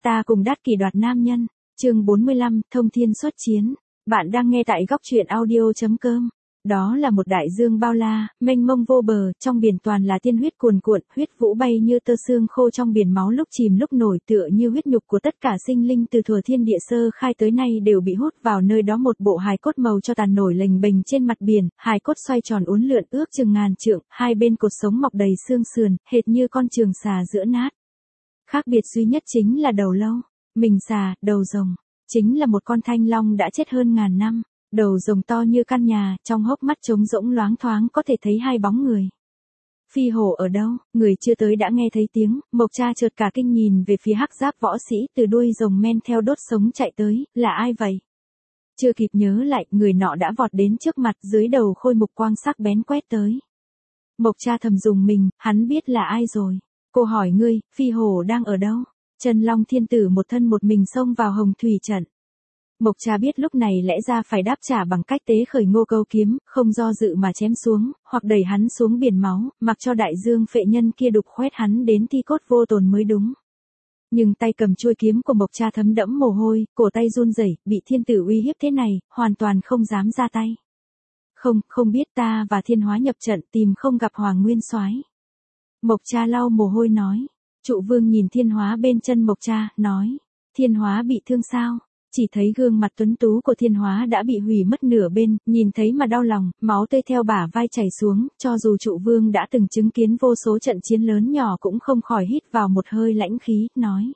ta cùng Đát Kỷ đoạt nam nhân. Chương 45, Thông Thiên xuất chiến. Bạn đang nghe tại góc truyện audio.com. Đó là một đại dương bao la, mênh mông vô bờ, trong biển toàn là tiên huyết cuồn cuộn, huyết vũ bay như tơ xương khô trong biển máu lúc chìm lúc nổi, tựa như huyết nhục của tất cả sinh linh từ thuở thiên địa sơ khai tới nay đều bị hút vào nơi đó. Một bộ hài cốt màu cho tàn nổi lềnh bềnh trên mặt biển, hài cốt xoay tròn uốn lượn ước chừng ngàn trượng, hai bên cột sống mọc đầy xương sườn, hệt như con trường xà giữa nát. Khác biệt duy nhất chính là đầu lâu, mình xà, đầu rồng, chính là một con thanh long đã chết hơn ngàn năm. Đầu rồng to như căn nhà, trong hốc mắt trống rỗng loáng thoáng có thể thấy hai bóng người. Phi hổ ở đâu? Người chưa tới đã nghe thấy tiếng, Mộc Cha chợt cả kinh nhìn về phía hắc giáp võ sĩ từ đuôi rồng men theo đốt sống chạy tới, là ai vậy? Chưa kịp nhớ lại, người nọ đã vọt đến trước mặt, dưới đầu khôi mục quang sắc bén quét tới. Mộc Cha thầm dùng mình, hắn biết là ai rồi. Cô hỏi ngươi, Phi hổ đang ở đâu? Chân Long Thiên Tử một thân một mình xông vào Hồng Thủy trận. Mộc Cha biết lúc này lẽ ra phải đáp trả bằng cách tế khởi Ngô Câu kiếm, không do dự mà chém xuống, hoặc đẩy hắn xuống biển máu, mặc cho đại dương phệ nhân kia đục khoét hắn đến thi cốt vô tồn mới đúng. Nhưng tay cầm chuôi kiếm của Mộc Cha thấm đẫm mồ hôi, cổ tay run rẩy, bị thiên tử uy hiếp thế này, hoàn toàn không dám ra tay. Không biết, ta và Thiên Hóa nhập trận tìm không gặp Hoàng Nguyên Soái. Mộc Cha lau mồ hôi nói. Trụ Vương nhìn Thiên Hóa bên chân Mộc Cha, nói, Thiên Hóa bị thương sao? Chỉ thấy gương mặt tuấn tú của Thiên Hóa đã bị hủy mất nửa bên, nhìn thấy mà đau lòng, máu tươi theo bả vai chảy xuống, cho dù Trụ Vương đã từng chứng kiến vô số trận chiến lớn nhỏ cũng không khỏi hít vào một hơi lãnh khí, nói.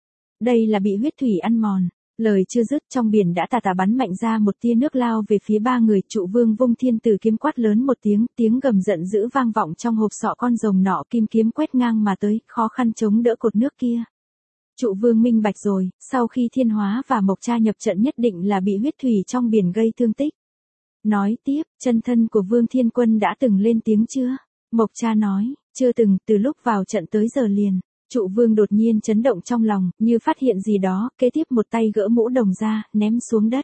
Đây là bị huyết thủy ăn mòn. Lời chưa dứt, trong biển đã tà bắn mạnh ra một tia nước lao về phía ba người. Trụ Vương vung thiên tử kiếm quát lớn một tiếng, tiếng gầm giận dữ vang vọng trong hộp sọ con rồng nọ, kim kiếm quét ngang mà tới, khó khăn chống đỡ cột nước kia. Trụ Vương minh bạch rồi, sau khi Thiên Hóa và Mộc Cha nhập trận nhất định là bị huyết thủy trong biển gây thương tích. Nói tiếp, chân thân của Vương Thiên Quân đã từng lên tiếng chưa? Mộc Cha nói, chưa từng, từ lúc vào trận tới giờ liền. Trụ Vương đột nhiên chấn động trong lòng, như phát hiện gì đó, kế tiếp một tay gỡ mũ đồng ra, ném xuống đất.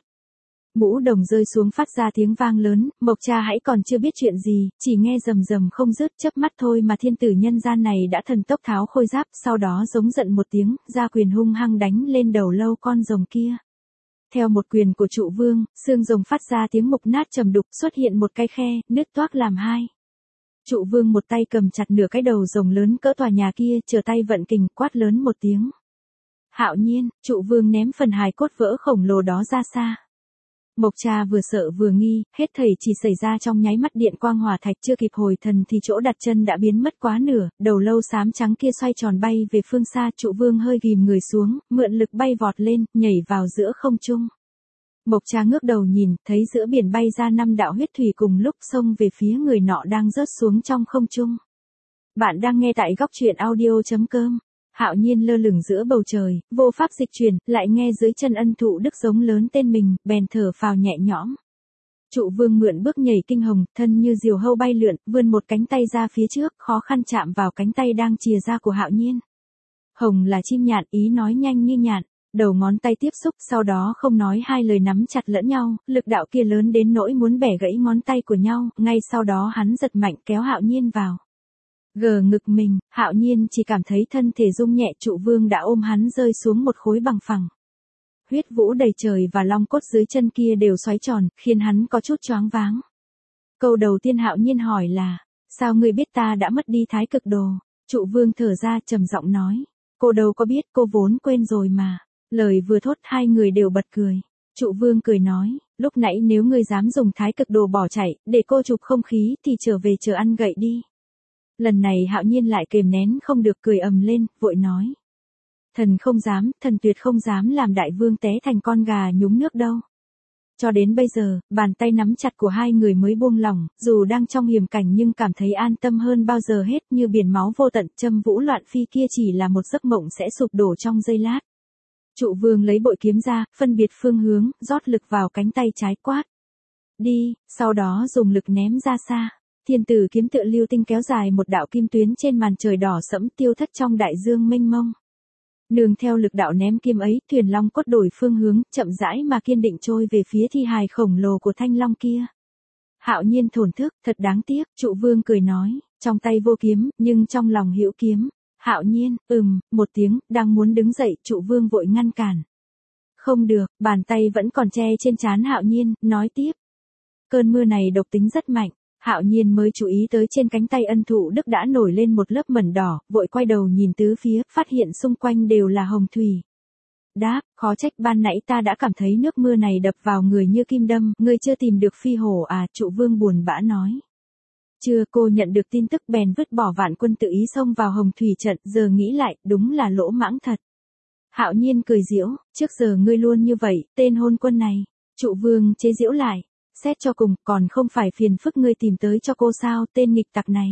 Mũ đồng rơi xuống phát ra tiếng vang lớn, Mộc Cha hãy còn chưa biết chuyện gì, chỉ nghe rầm rầm không dứt, chớp mắt thôi mà thiên tử nhân gian này đã thần tốc tháo khôi giáp, sau đó giống giận một tiếng, ra quyền hung hăng đánh lên đầu lâu con rồng kia. Theo một quyền của Trụ Vương, xương rồng phát ra tiếng mục nát trầm đục, xuất hiện một cái khe, nứt toác làm hai. Trụ Vương một tay cầm chặt nửa cái đầu rồng lớn cỡ tòa nhà kia, trở tay vận kình, quát lớn một tiếng. Hạo nhiên, Trụ Vương ném phần hài cốt vỡ khổng lồ đó ra xa. Mộc Cha vừa sợ vừa nghi, hết thảy chỉ xảy ra trong nháy mắt, điện quang hỏa thạch chưa kịp hồi thần thì chỗ đặt chân đã biến mất quá nửa, đầu lâu xám trắng kia xoay tròn bay về phương xa. Trụ Vương hơi ghìm người xuống, mượn lực bay vọt lên, nhảy vào giữa không trung. Mộc Cha ngước đầu nhìn, thấy giữa biển bay ra 5 đạo huyết thủy cùng lúc xông về phía người nọ đang rớt xuống trong không trung. Bạn đang nghe tại góc truyện audio.com. Hạo nhiên lơ lửng giữa bầu trời, vô pháp dịch chuyển, lại nghe dưới chân ân thụ đức giống lớn tên mình, bèn thở phào nhẹ nhõm. Trụ Vương mượn bước nhảy kinh hồng, thân như diều hâu bay lượn, vươn một cánh tay ra phía trước, khó khăn chạm vào cánh tay đang chìa ra của Hạo nhiên. Hồng là chim nhạn, ý nói nhanh như nhạn, đầu ngón tay tiếp xúc, sau đó không nói hai lời nắm chặt lẫn nhau, lực đạo kia lớn đến nỗi muốn bẻ gãy ngón tay của nhau, ngay sau đó hắn giật mạnh kéo Hạo nhiên vào. Gờ ngực mình, Hạo nhiên chỉ cảm thấy thân thể rung nhẹ. Trụ Vương đã ôm hắn rơi xuống một khối bằng phẳng. Huyết vũ đầy trời và long cốt dưới chân kia đều xoáy tròn, khiến hắn có chút choáng váng. Câu đầu tiên Hạo nhiên hỏi là, sao ngươi biết ta đã mất đi thái cực đồ? Trụ Vương thở ra trầm giọng nói, cô đâu có biết, cô vốn quên rồi mà. Lời vừa thốt hai người đều bật cười. Trụ Vương cười nói, lúc nãy nếu ngươi dám dùng thái cực đồ bỏ chạy, để cô chụp không khí thì trở về chờ ăn gậy đi. Lần này Hạo nhiên lại kềm nén không được, cười ầm lên, vội nói. Thần không dám, thần tuyệt không dám làm đại vương té thành con gà nhúng nước đâu. Cho đến bây giờ, bàn tay nắm chặt của hai người mới buông lỏng, dù đang trong hiểm cảnh nhưng cảm thấy an tâm hơn bao giờ hết, như biển máu vô tận, châm vũ loạn phi kia chỉ là một giấc mộng sẽ sụp đổ trong giây lát. Trụ Vương lấy bội kiếm ra, phân biệt phương hướng, rót lực vào cánh tay trái, quát. Đi, sau đó dùng lực ném ra xa. Thiên tử kiếm tựa lưu tinh kéo dài một đạo kim tuyến trên màn trời đỏ sẫm, tiêu thất trong đại dương mênh mông. Nương theo lực đạo ném kim ấy, thuyền long cốt đổi phương hướng, chậm rãi mà kiên định trôi về phía thi hài khổng lồ của thanh long kia. Hạo nhiên thổn thức, thật đáng tiếc. Trụ Vương cười nói, trong tay vô kiếm, nhưng trong lòng hữu kiếm. Hạo Nhiên, một tiếng, đang muốn đứng dậy, Trụ Vương vội ngăn cản. Không được, bàn tay vẫn còn che trên trán Hạo Nhiên, nói tiếp. Cơn mưa này độc tính rất mạnh. Hạo Nhiên mới chú ý tới trên cánh tay Ân Thụ Đức đã nổi lên một lớp mẩn đỏ, vội quay đầu nhìn tứ phía, phát hiện xung quanh đều là hồng thủy. Đáp, khó trách ban nãy ta đã cảm thấy nước mưa này đập vào người như kim đâm, ngươi chưa tìm được phi hổ à, Trụ Vương buồn bã nói. Chưa, cô nhận được tin tức bèn vứt bỏ vạn quân tự ý xông vào hồng thủy trận, giờ nghĩ lại, đúng là lỗ mãng thật. Hạo Nhiên cười giễu, trước giờ ngươi luôn như vậy, tên hôn quân này. Trụ Vương chế giễu lại, xét cho cùng, còn không phải phiền phức ngươi tìm tới cho cô sao, tên nghịch tặc này.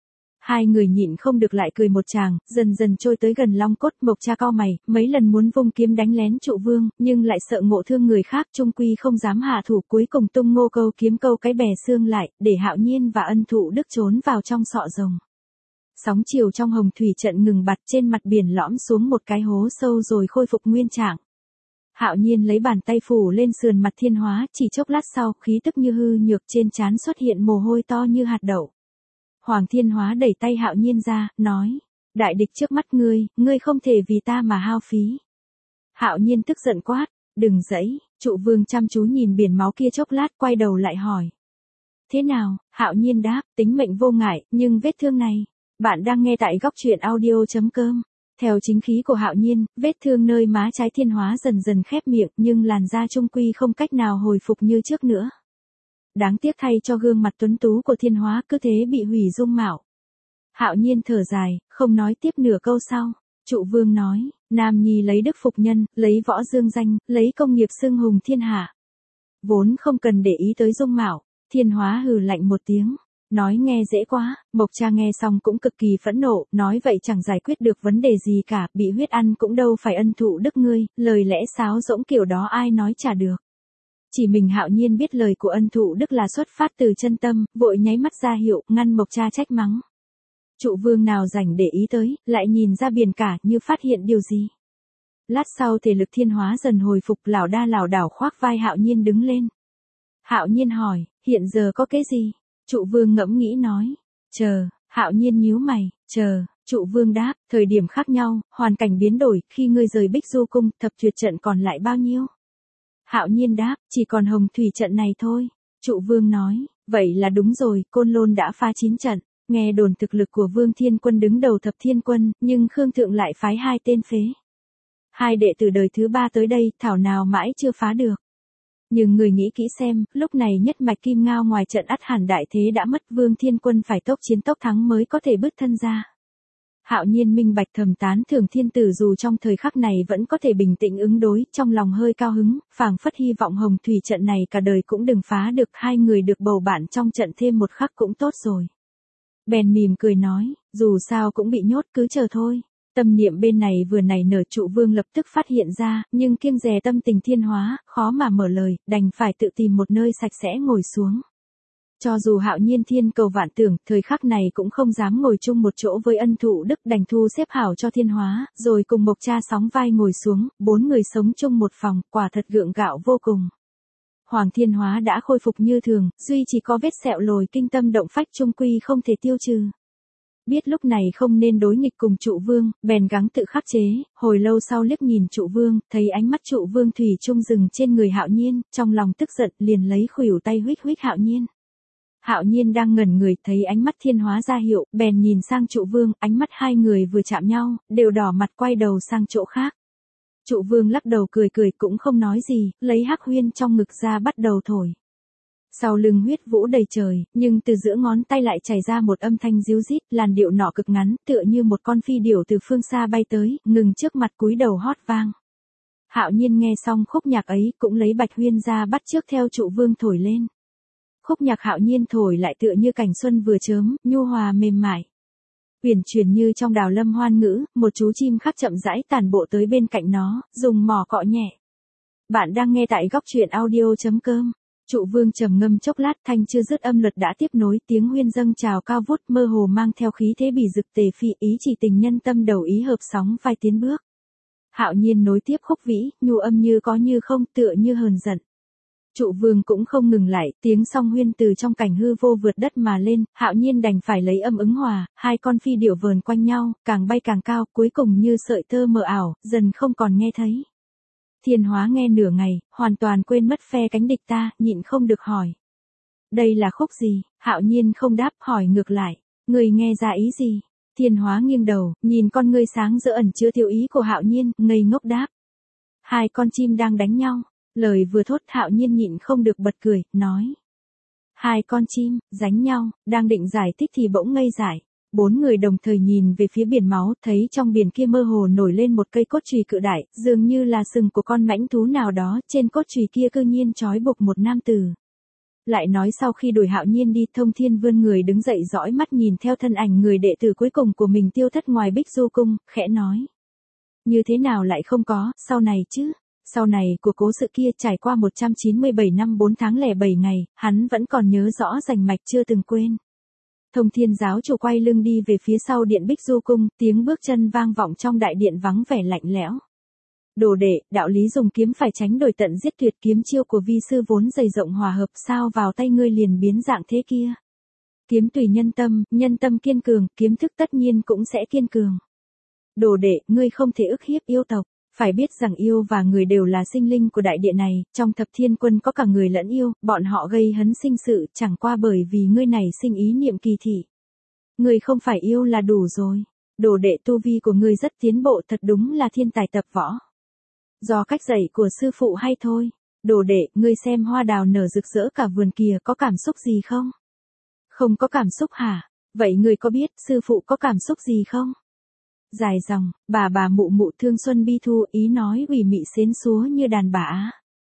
Hai người nhịn không được lại cười một tràng, dần dần trôi tới gần Long Cốt. Mộc Cha cau mày, mấy lần muốn vung kiếm đánh lén Trụ Vương, nhưng lại sợ ngộ thương người khác, chung quy không dám hạ thủ, cuối cùng tung ngô câu kiếm câu cái bè xương lại, để Hạo Nhiên và Ân Thụ Đức trốn vào trong sọ rồng. Sóng chiều trong hồng thủy trận ngừng bặt, trên mặt biển lõm xuống một cái hố sâu rồi khôi phục nguyên trạng. Hạo Nhiên lấy bàn tay phủ lên sườn mặt Thiên Hóa, chỉ chốc lát sau, khí tức như hư nhược, trên trán xuất hiện mồ hôi to như hạt đậu. Hoàng Thiên Hóa đẩy tay Hạo Nhiên ra, nói, đại địch trước mắt ngươi không thể vì ta mà hao phí. Hạo Nhiên tức giận quát, đừng giãy. Trụ Vương chăm chú nhìn biển máu kia chốc lát, quay đầu lại hỏi. Thế nào? Hạo Nhiên đáp, tính mệnh vô ngại, nhưng vết thương này. Bạn đang nghe tại góc truyện audio.com. Theo chính khí của Hạo Nhiên, vết thương nơi má trái Thiên Hóa dần dần khép miệng, nhưng làn da trung quy không cách nào hồi phục như trước nữa. Đáng tiếc thay cho gương mặt tuấn tú của Thiên Hóa cứ thế bị hủy dung mạo. Hạo Nhiên thở dài, không nói tiếp nửa câu sau. Trụ Vương nói, Nam Nhi lấy đức phục nhân, lấy võ dương danh, lấy công nghiệp xưng hùng thiên hạ. Vốn không cần để ý tới dung mạo. Thiên Hóa hừ lạnh một tiếng. Nói nghe dễ quá. Mộc Cha nghe xong cũng cực kỳ phẫn nộ, nói vậy chẳng giải quyết được vấn đề gì cả, bị huyết ăn cũng đâu phải Ân Thụ Đức ngươi, lời lẽ sáo rỗng kiểu đó ai nói trả được. Chỉ mình Hạo Nhiên biết lời của Ân Thụ Đức là xuất phát từ chân tâm, vội nháy mắt ra hiệu, ngăn Mộc Cha trách mắng. Trụ Vương nào rảnh để ý tới, lại nhìn ra biển cả như phát hiện điều gì. Lát sau thể lực Thiên Hóa dần hồi phục, lảo đa lảo đảo khoác vai Hạo Nhiên đứng lên. Hạo Nhiên hỏi, hiện giờ có cái gì? Trụ Vương ngẫm nghĩ nói, chờ. Hạo Nhiên nhíu mày, chờ. Trụ Vương đáp, thời điểm khác nhau, hoàn cảnh biến đổi, khi ngươi rời Bích Du Cung, thập tuyệt trận còn lại bao nhiêu? Hạo Nhiên đáp, chỉ còn hồng thủy trận này thôi. Trụ Vương nói, vậy là đúng rồi, Côn Lôn đã phá 9 trận. Nghe đồn thực lực của Vương Thiên Quân đứng đầu thập thiên quân, nhưng Khương Thượng lại phái 2 tên phế. 2 đệ tử đời thứ 3 tới đây, thảo nào mãi chưa phá được. Nhưng người nghĩ kỹ xem, lúc này nhất mạch Kim Ngao ngoài trận ắt hẳn đại thế đã mất, Vương Thiên Quân phải tốc chiến tốc thắng mới có thể bứt thân ra. Hạo Nhiên minh bạch thầm tán thưởng thiên tử dù trong thời khắc này vẫn có thể bình tĩnh ứng đối, trong lòng hơi cao hứng, phảng phất hy vọng hồng thủy trận này cả đời cũng đừng phá được, 2 người được bầu bạn trong trận thêm một khắc cũng tốt rồi. Bèn mỉm cười nói, dù sao cũng bị nhốt cứ chờ thôi. Tâm niệm bên này vừa nảy nở, Trụ Vương lập tức phát hiện ra, nhưng kiêng dè tâm tình Thiên Hóa, khó mà mở lời, đành phải tự tìm một nơi sạch sẽ ngồi xuống. Cho dù Hạo Nhiên thiên cầu vạn tưởng, thời khắc này cũng không dám ngồi chung một chỗ với Ân Thụ Đức, đành thu xếp hảo cho Thiên Hóa, rồi cùng Mộc Cha sóng vai ngồi xuống, 4 người sống chung một phòng, quả thật gượng gạo vô cùng. Hoàng Thiên Hóa đã khôi phục như thường, duy chỉ có vết sẹo lồi kinh tâm động phách trung quy không thể tiêu trừ. Biết lúc này không nên đối nghịch cùng Trụ Vương, bèn gắng tự khắc chế, hồi lâu sau liếc nhìn Trụ Vương, thấy ánh mắt Trụ Vương thủy chung dừng trên người Hạo Nhiên, trong lòng tức giận liền lấy khuỷu tay huých huých Hạo Nhiên. Hạo Nhiên đang ngẩn người, thấy ánh mắt Thiên Hóa ra hiệu, bèn nhìn sang Trụ Vương, ánh mắt 2 người vừa chạm nhau, đều đỏ mặt quay đầu sang chỗ khác. Trụ Vương lắc đầu cười cười cũng không nói gì, lấy hắc huyên trong ngực ra bắt đầu thổi. Sau lưng huyết vũ đầy trời, nhưng từ giữa ngón tay lại chảy ra một âm thanh ríu rít, làn điệu nọ cực ngắn, tựa như một con phi điểu từ phương xa bay tới, ngừng trước mặt cúi đầu hót vang. Hạo Nhiên nghe xong khúc nhạc ấy, cũng lấy bạch huyên ra bắt chước theo Trụ Vương thổi lên. Khúc nhạc Hạo Nhiên thổi lại tựa như cảnh xuân vừa chớm, nhu hòa mềm mại. Uyển chuyển như trong đào lâm hoan ngữ, một chú chim khác chậm rãi tản bộ tới bên cạnh nó, dùng mỏ cọ nhẹ. Bạn đang nghe tại góc truyện audio.com. Trụ Vương trầm ngâm chốc lát, thanh chưa dứt âm luật đã tiếp nối, tiếng huyên dâng trào cao vút, mơ hồ mang theo khí thế bỉ dực tề phi, ý chỉ tình nhân tâm đầu ý hợp, sóng vai tiến bước. Hạo Nhiên nối tiếp khúc vĩ, nhu âm như có như không, tựa như hờn giận. Trụ vương cũng không ngừng lại, tiếng song huyên từ trong cảnh hư vô vượt đất mà lên, Hạo Nhiên đành phải lấy âm ứng hòa, hai con phi điểu vờn quanh nhau, càng bay càng cao, cuối cùng như sợi tơ mờ ảo, dần không còn nghe thấy. Thiên Hóa nghe nửa ngày, hoàn toàn quên mất phe cánh địch ta, nhịn không được hỏi. Đây là khúc gì? Hạo Nhiên không đáp, hỏi ngược lại. Người nghe ra ý gì? Thiên Hóa nghiêng đầu, nhìn con ngươi sáng rỡ ẩn chứa tiêu ý của Hạo Nhiên, ngây ngốc đáp. Hai con chim đang đánh nhau. Lời vừa thốt Hạo Nhiên nhịn không được bật cười, nói. Hai con chim, đánh nhau, đang định giải thích thì bỗng ngây dại. Bốn người đồng thời nhìn về phía biển máu, thấy trong biển kia mơ hồ nổi lên một cây cốt chùy cự đại, dường như là sừng của con mãnh thú nào đó, trên cốt chùy kia cư nhiên trói buộc một nam tử. Lại nói sau khi đuổi Hạo Nhiên đi, Thông Thiên vươn người đứng dậy dõi mắt nhìn theo thân ảnh người đệ tử cuối cùng của mình tiêu thất ngoài Bích Du Cung, khẽ nói. Như thế nào lại không có, sau này chứ? Sau này của cố sự kia trải qua 197 năm 4 tháng lẻ 7 ngày, hắn vẫn còn nhớ rõ rành mạch chưa từng quên. Thông Thiên giáo chủ quay lưng đi về phía sau điện Bích Du Cung, tiếng bước chân vang vọng trong đại điện vắng vẻ lạnh lẽo. Đồ đệ, đạo lý dùng kiếm phải tránh đổi tận giết tuyệt, kiếm chiêu của vi sư vốn dày rộng hòa hợp, sao vào tay ngươi liền biến dạng thế kia. Kiếm tùy nhân tâm kiên cường, kiếm thức tất nhiên cũng sẽ kiên cường. Đồ đệ, ngươi không thể ức hiếp yêu tộc. Phải biết rằng yêu và người đều là sinh linh của đại địa này, trong thập thiên quân có cả người lẫn yêu, bọn họ gây hấn sinh sự chẳng qua bởi vì ngươi này sinh ý niệm kỳ thị. Ngươi không phải yêu là đủ rồi. Đồ đệ tu vi của ngươi rất tiến bộ, thật đúng là thiên tài tập võ. Do cách dạy của sư phụ hay thôi. Đồ đệ, ngươi xem hoa đào nở rực rỡ cả vườn kìa, có cảm xúc gì không? Không có cảm xúc hả? Vậy ngươi có biết sư phụ có cảm xúc gì không? Dài dòng, bà mụ mụ thương xuân bi thu, ý nói ủy mị xến xúa như đàn bà á.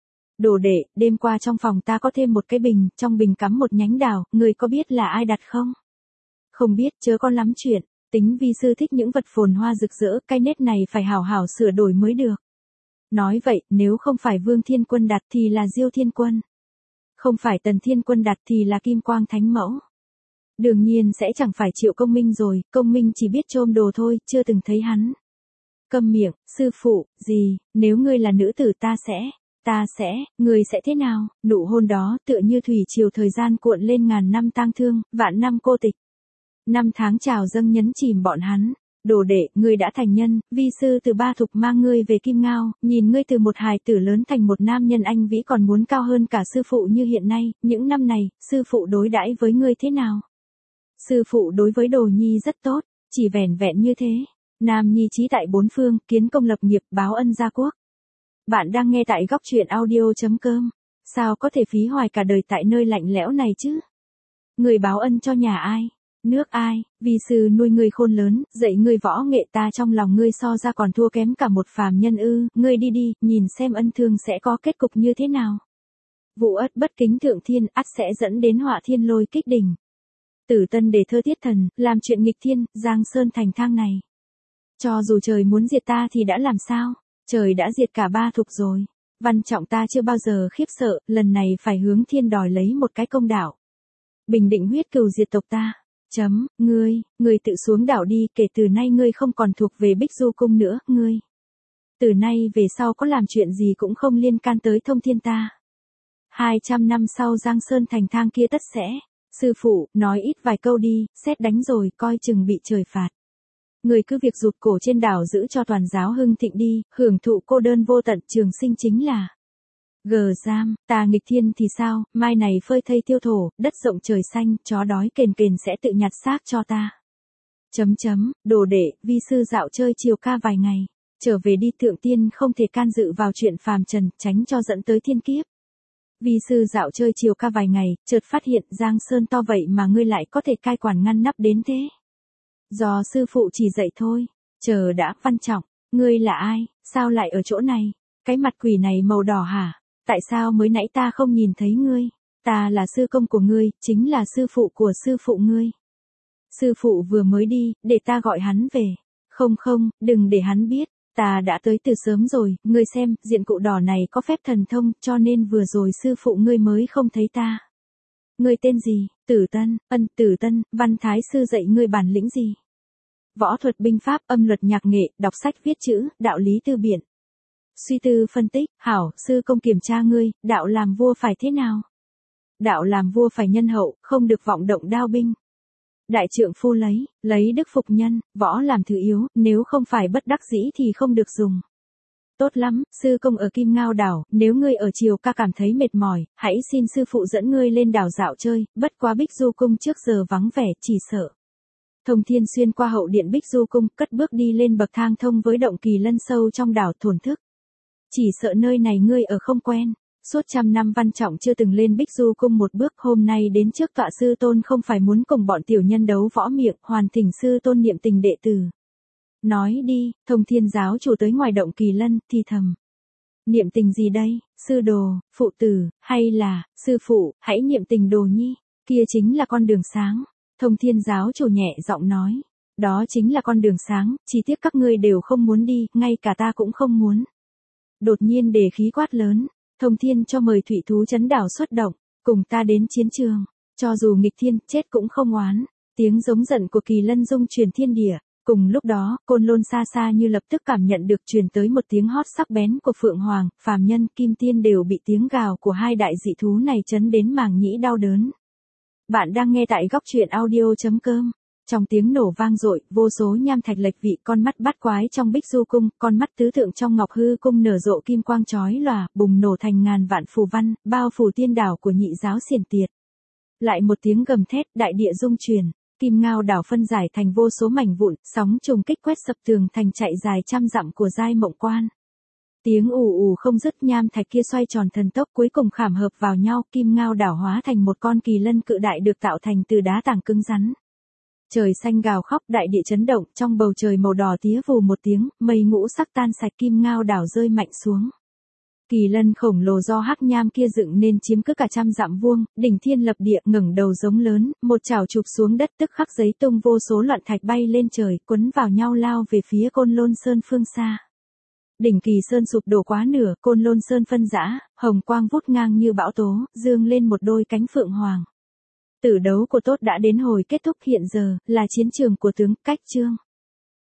Đồ đệ, đêm qua trong phòng ta có thêm một cái bình, trong bình cắm một nhánh đào, người có biết là ai đặt không? Không biết, chớ có lắm chuyện, tính vi sư thích những vật phồn hoa rực rỡ, cái nét này phải hảo hảo sửa đổi mới được. Nói vậy, nếu không phải Vương Thiên Quân đặt thì là Diêu Thiên Quân. Không phải Tần Thiên Quân đặt thì là Kim Quang Thánh Mẫu. Đương nhiên sẽ chẳng phải Triệu Công Minh rồi, Công Minh chỉ biết trôm đồ thôi, chưa từng thấy hắn. Câm miệng, sư phụ, gì, nếu ngươi là nữ tử ta sẽ, ngươi sẽ thế nào? Nụ hôn đó tựa như thủy triều thời gian cuộn lên ngàn năm tang thương, vạn năm cô tịch. 5 tháng trào dâng nhấn chìm bọn hắn. Đồ đệ, ngươi đã thành nhân, vi sư từ Ba Thục mang ngươi về Kim Ngao, nhìn ngươi từ một hài tử lớn thành một nam nhân anh vĩ còn muốn cao hơn cả sư phụ như hiện nay, những năm này, sư phụ đối đãi với ngươi thế nào? Sư phụ đối với Đồ Nhi rất tốt, chỉ vẻn vẹn như thế. Nam nhi trí tại bốn phương, kiến công lập nghiệp, báo ân gia quốc. Bạn đang nghe tại góc truyện audio.com. Sao có thể phí hoài cả đời tại nơi lạnh lẽo này chứ? Người báo ân cho nhà ai? Nước ai? Vi sư nuôi ngươi khôn lớn, dạy ngươi võ nghệ, ta trong lòng ngươi so ra còn thua kém cả một phàm nhân ư? Ngươi đi đi, nhìn xem ân thương sẽ có kết cục như thế nào. Vụ ất bất kính thượng thiên, ắt sẽ dẫn đến họa thiên lôi kích đỉnh. Tử Tân để thơ tiết thần, làm chuyện nghịch thiên, Giang Sơn thành thang này. Cho dù trời muốn diệt ta thì đã làm sao? Trời đã diệt cả Ba Thục rồi. Văn Trọng ta chưa bao giờ khiếp sợ, lần này phải hướng thiên đòi lấy một cái công đạo. Bình định huyết cừu diệt tộc ta. Ngươi tự xuống đảo đi, kể từ nay ngươi không còn thuộc về Bích Du Cung nữa, ngươi. Từ nay về sau có làm chuyện gì cũng không liên can tới Thông Thiên ta. 200 năm sau Giang Sơn thành thang kia tất sẽ. Sư phụ, nói ít vài câu đi, sét đánh rồi, coi chừng bị trời phạt. Người cứ việc rụt cổ trên đảo giữ cho toàn giáo hưng thịnh đi, hưởng thụ cô đơn vô tận, trường sinh chính là. Giam, ta nghịch thiên thì sao, mai này phơi thây tiêu thổ, đất rộng trời xanh, chó đói kền kền sẽ tự nhặt xác cho ta. Đồ đệ, vi sư dạo chơi chiều ca vài ngày, trở về đi, thượng tiên không thể can dự vào chuyện phàm trần, tránh cho dẫn tới thiên kiếp. Vi sư dạo chơi chiều ca vài ngày, chợt phát hiện Giang Sơn to vậy mà ngươi lại có thể cai quản ngăn nắp đến thế. Do sư phụ chỉ dạy thôi. Chờ đã, Văn Trọng, ngươi là ai, sao lại ở chỗ này? Cái mặt quỷ này màu đỏ hả? Tại sao mới nãy ta không nhìn thấy ngươi? Ta là sư công của ngươi, chính là sư phụ của sư phụ ngươi. Sư phụ vừa mới đi, để ta gọi hắn về. Không, đừng để hắn biết. Ta đã tới từ sớm rồi, ngươi xem, diện cụ đỏ này có phép thần thông, cho nên vừa rồi sư phụ ngươi mới không thấy ta. Ngươi tên gì? Tử Tân, Văn Thái sư dạy ngươi bản lĩnh gì? Võ thuật binh pháp, âm luật nhạc nghệ, đọc sách viết chữ, đạo lý tư biện. Suy tư phân tích, hảo, sư công kiểm tra ngươi, đạo làm vua phải thế nào? Đạo làm vua phải nhân hậu, không được vọng động đao binh. Đại trượng phu lấy đức phục nhân, võ làm thứ yếu, nếu không phải bất đắc dĩ thì không được dùng. Tốt lắm, sư công ở Kim Ngao đảo, nếu ngươi ở Triều Ca cảm thấy mệt mỏi, hãy xin sư phụ dẫn ngươi lên đảo dạo chơi, bất quá Bích Du cung trước giờ vắng vẻ, chỉ sợ. Thông Thiên xuyên qua hậu điện Bích Du cung, cất bước đi lên bậc thang thông với động Kỳ Lân sâu trong đảo thổn thức. Chỉ sợ nơi này ngươi ở không quen. Suốt trăm năm Văn Trọng chưa từng lên Bích Du cung một bước, hôm nay đến trước tọa sư tôn không phải muốn cùng bọn tiểu nhân đấu võ miệng, hoàn thỉnh sư tôn niệm tình đệ tử. Nói đi, Thông Thiên giáo chủ tới ngoài động Kỳ Lân, thì thầm. Niệm tình gì đây, sư đồ, phụ tử, hay là, sư phụ, hãy niệm tình đồ nhi, kia chính là con đường sáng. Thông Thiên giáo chủ nhẹ giọng nói. Đó chính là con đường sáng, chỉ tiếc các ngươi đều không muốn đi, ngay cả ta cũng không muốn. Đột nhiên đề khí quát lớn. Thông Thiên cho mời thủy thú chấn đảo xuất động, cùng ta đến chiến trường, cho dù nghịch thiên, chết cũng không oán. Tiếng giống giận của Kỳ Lân rung truyền thiên địa, cùng lúc đó, Côn Lôn xa xa như lập tức cảm nhận được truyền tới một tiếng hót sắc bén của Phượng Hoàng, phàm nhân, Kim Tiên đều bị tiếng gào của hai đại dị thú này chấn đến màng nhĩ đau đớn. Bạn đang nghe tại góc truyện audio.com. Trong tiếng nổ vang dội, vô số nham thạch lệch vị, con mắt bát quái trong Bích Du cung, con mắt tứ thượng trong Ngọc Hư cung nở rộ kim quang chói lòa, bùng nổ thành ngàn vạn phù văn, bao phủ tiên đảo của nhị giáo Xiển Tiệt. Lại một tiếng gầm thét, đại địa rung chuyển, Kim Ngao đảo phân giải thành vô số mảnh vụn, sóng trùng kích quét sập tường thành chạy dài trăm dặm của Giai Mộng Quan. Tiếng ù ù không dứt, nham thạch kia xoay tròn thần tốc, cuối cùng khảm hợp vào nhau, Kim Ngao đảo hóa thành một con kỳ lân cự đại được tạo thành từ đá tảng cứng rắn. Trời xanh gào khóc, đại địa chấn động, trong bầu trời màu đỏ tía vù một tiếng, mây ngũ sắc tan sạch, Kim Ngao đảo rơi mạnh xuống. Kỳ lân khổng lồ do hắc nham kia dựng nên chiếm cứ cả trăm dặm vuông, đỉnh thiên lập địa, ngẩng đầu giống lớn, một chảo chụp xuống đất, tức khắc giấy tung vô số loạn thạch bay lên trời, quấn vào nhau lao về phía Côn Lôn Sơn phương xa. Đỉnh Kỳ Sơn sụp đổ quá nửa, Côn Lôn Sơn phân rã, hồng quang vút ngang như bão tố, dương lên một đôi cánh phượng hoàng. Tử đấu của tốt đã đến hồi kết thúc, hiện giờ là chiến trường của tướng Cách Chương.